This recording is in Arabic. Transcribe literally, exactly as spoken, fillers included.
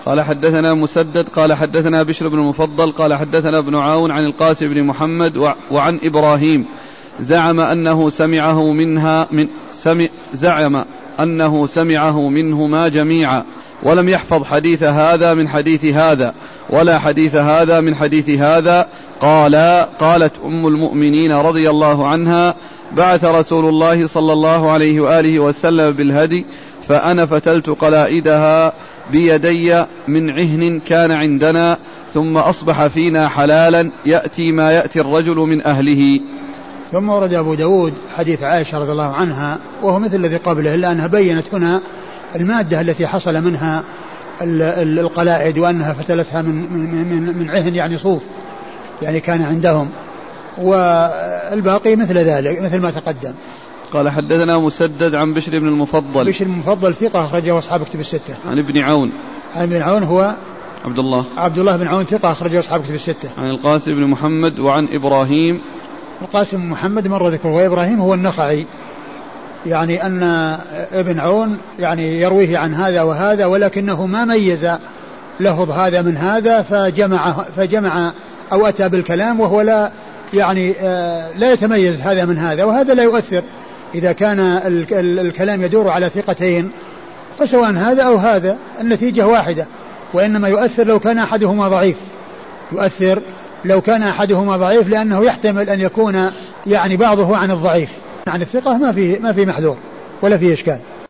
قال حدثنا مسدد قال حدثنا بشر بن المفضل قال حدثنا ابن عون عن القاسم بن محمد وعن إبراهيم زعم أنه سمعه منها من سمع زعم أنه سمعه منهما جميعا ولم يحفظ حديث هذا من حديث هذا ولا حديث هذا من حديث هذا. قال قالت أم المؤمنين رضي الله عنها بعث رسول الله صلى الله عليه وآله وسلم بالهدي فأنا فتلت قلائدها بيدي من عهن كان عندنا ثم أصبح فينا حلالا يأتي ما يأتي الرجل من أهله. ثم ورد أبو داود حديث عائشة رضي الله عنها وهو مثل الذي قبله إلا أنها بيّنت هنا المادة التي حصل منها القلائد وأنها فتلتها من, من, من, من عهن يعني صوف يعني كان عندهم, والباقي مثل ذلك مثل ما تقدم. قال حدثنا مسدد عن بشر بن المفضل بشر المفضل ثقة أخرجه أصحاب كتب الستة. عن ابن عون عن ابن عون هو عبد الله عبد الله بن عون ثقة أخرجه أصحاب كتب الستة. عن القاسم بن محمد وعن إبراهيم. القاسم بن محمد مر ذكره وإبراهيم هو النخعي, يعني أن ابن عون يعني يرويه عن هذا وهذا ولكنه ما ميز لفظ هذا من هذا فجمع فجمع أو أتى بالكلام وهو لا يعني لا يتميز هذا من هذا, وهذا لا يؤثر إذا كان الكلام يدور على ثقتين فسواء هذا أو هذا النتيجة واحدة, وإنما يؤثر لو كان أحدهما ضعيف يؤثر لو كان أحدهما ضعيف لأنه يحتمل أن يكون يعني بعضه عن الضعيف عن الثقة ما في ما في محذور ولا في إشكال.